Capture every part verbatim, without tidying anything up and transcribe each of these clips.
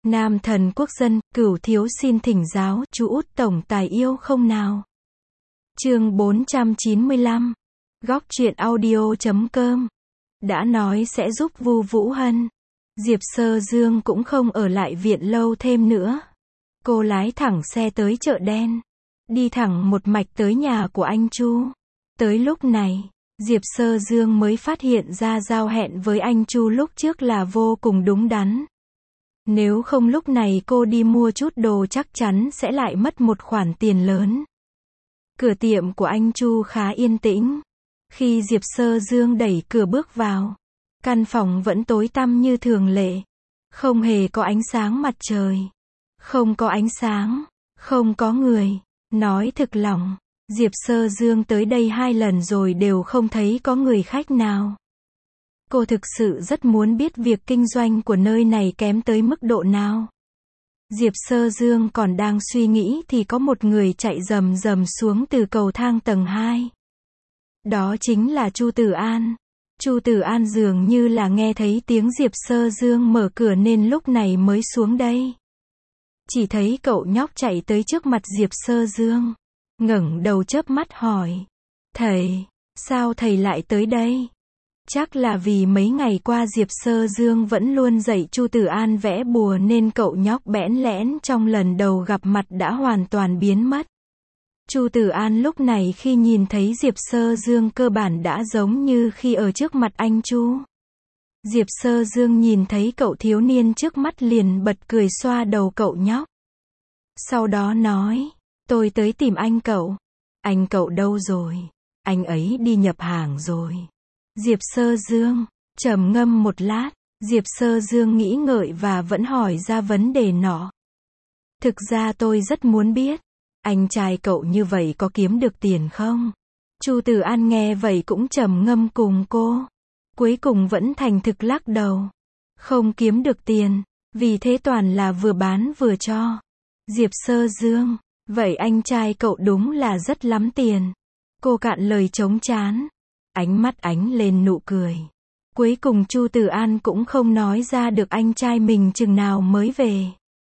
Nam thần quốc dân, cửu thiếu xin thỉnh giáo, chú út tổng tài yêu không nào? Chương bốn trăm chín mươi lăm. Góc truyện audio chấm com. Đã nói sẽ giúp Vu Vũ Hân. Diệp Sơ Dương cũng không ở lại viện lâu thêm nữa. Cô lái thẳng xe tới chợ đen. Đi thẳng một mạch tới nhà của anh Chu. Tới lúc này, Diệp Sơ Dương mới phát hiện ra giao hẹn với anh Chu lúc trước là vô cùng đúng đắn. Nếu không lúc này cô đi mua chút đồ chắc chắn sẽ lại mất một khoản tiền lớn. Cửa tiệm của anh Chu khá yên tĩnh. Khi Diệp Sơ Dương đẩy cửa bước vào, căn phòng vẫn tối tăm như thường lệ. Không hề có ánh sáng mặt trời. Không có ánh sáng, không có người. Nói thực lòng, Diệp Sơ Dương tới đây hai lần rồi đều không thấy có người khách nào. Cô thực sự rất muốn biết việc kinh doanh của nơi này kém tới mức độ nào. Diệp Sơ Dương còn đang suy nghĩ thì có một người chạy rầm rầm xuống từ cầu thang tầng hai. Đó chính là Chu Tử An. Chu Tử An dường như là nghe thấy tiếng Diệp Sơ Dương mở cửa nên lúc này mới xuống đây. Chỉ thấy cậu nhóc chạy tới trước mặt Diệp Sơ Dương, ngẩng đầu chớp mắt hỏi: "Thầy, sao thầy lại tới đây?" Chắc là vì mấy ngày qua Diệp Sơ Dương vẫn luôn dạy Chu Tử An vẽ bùa nên cậu nhóc bẽn lẽn trong lần đầu gặp mặt đã hoàn toàn biến mất. Chu Tử An lúc này khi nhìn thấy Diệp Sơ Dương cơ bản đã giống như khi ở trước mặt anh Chu. Diệp Sơ Dương nhìn thấy cậu thiếu niên trước mắt liền bật cười xoa đầu cậu nhóc. Sau đó nói: "Tôi tới tìm anh cậu." "Anh cậu đâu rồi?" "Anh ấy đi nhập hàng rồi." Diệp Sơ Dương trầm ngâm một lát, Diệp Sơ Dương nghĩ ngợi và vẫn hỏi ra vấn đề nọ. "Thực ra tôi rất muốn biết, anh trai cậu như vậy có kiếm được tiền không?" Chu Tử An nghe vậy cũng trầm ngâm cùng cô. Cuối cùng vẫn thành thực lắc đầu. "Không kiếm được tiền, vì thế toàn là vừa bán vừa cho." Diệp Sơ Dương: "Vậy anh trai cậu đúng là rất lắm tiền." Cô cạn lời chống trán. Ánh mắt ánh lên nụ cười. Cuối cùng Chu Tử An cũng không nói ra được anh trai mình chừng nào mới về.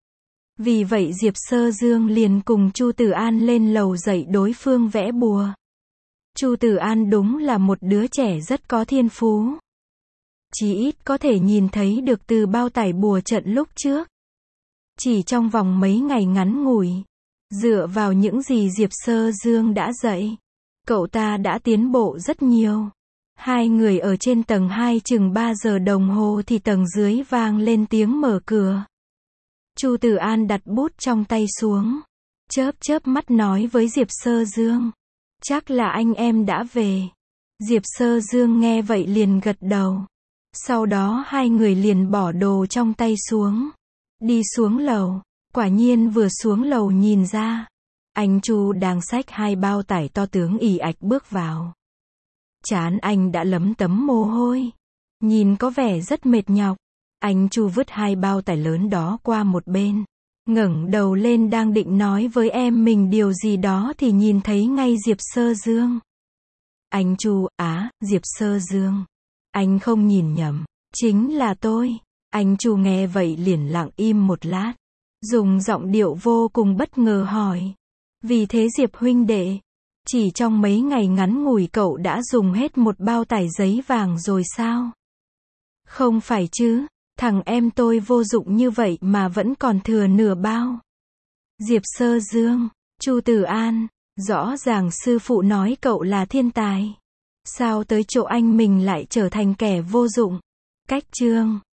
Vì vậy Diệp Sơ Dương liền cùng Chu Tử An lên lầu dạy đối phương vẽ bùa. Chu Tử An đúng là một đứa trẻ rất có thiên phú. Chí ít có thể nhìn thấy được từ bao tải bùa trận lúc trước. Chỉ trong vòng mấy ngày ngắn ngủi, dựa vào những gì Diệp Sơ Dương đã dạy, cậu ta đã tiến bộ rất nhiều. Hai người ở trên tầng hai chừng ba giờ đồng hồ thì tầng dưới vang lên tiếng mở cửa. Chu Tử An đặt bút trong tay xuống, chớp chớp mắt nói với Diệp Sơ Dương: "Chắc là anh em đã về." Diệp Sơ Dương nghe vậy liền gật đầu. Sau đó hai người liền bỏ đồ trong tay xuống, đi xuống lầu. Quả nhiên vừa xuống lầu nhìn ra, anh Chu đang xách hai bao tải to tướng ì ạch bước vào. Trán anh đã lấm tấm mồ hôi, nhìn có vẻ rất mệt nhọc. Anh Chu vứt hai bao tải lớn đó qua một bên, ngẩng đầu lên đang định nói với em mình điều gì đó thì nhìn thấy ngay Diệp Sơ Dương. Anh Chu: "Á, Diệp Sơ Dương, anh không nhìn nhầm, chính là tôi." Anh Chu nghe vậy liền lặng im một lát, dùng giọng điệu vô cùng bất ngờ hỏi: "Vì thế Diệp huynh đệ, chỉ trong mấy ngày ngắn ngủi cậu đã dùng hết một bao tải giấy vàng rồi sao?" "Không phải chứ, thằng em tôi vô dụng như vậy mà vẫn còn thừa nửa bao." Diệp Sơ Dương: "Chu Tử An, rõ ràng sư phụ nói cậu là thiên tài. Sao tới chỗ anh mình lại trở thành kẻ vô dụng?" Cách chương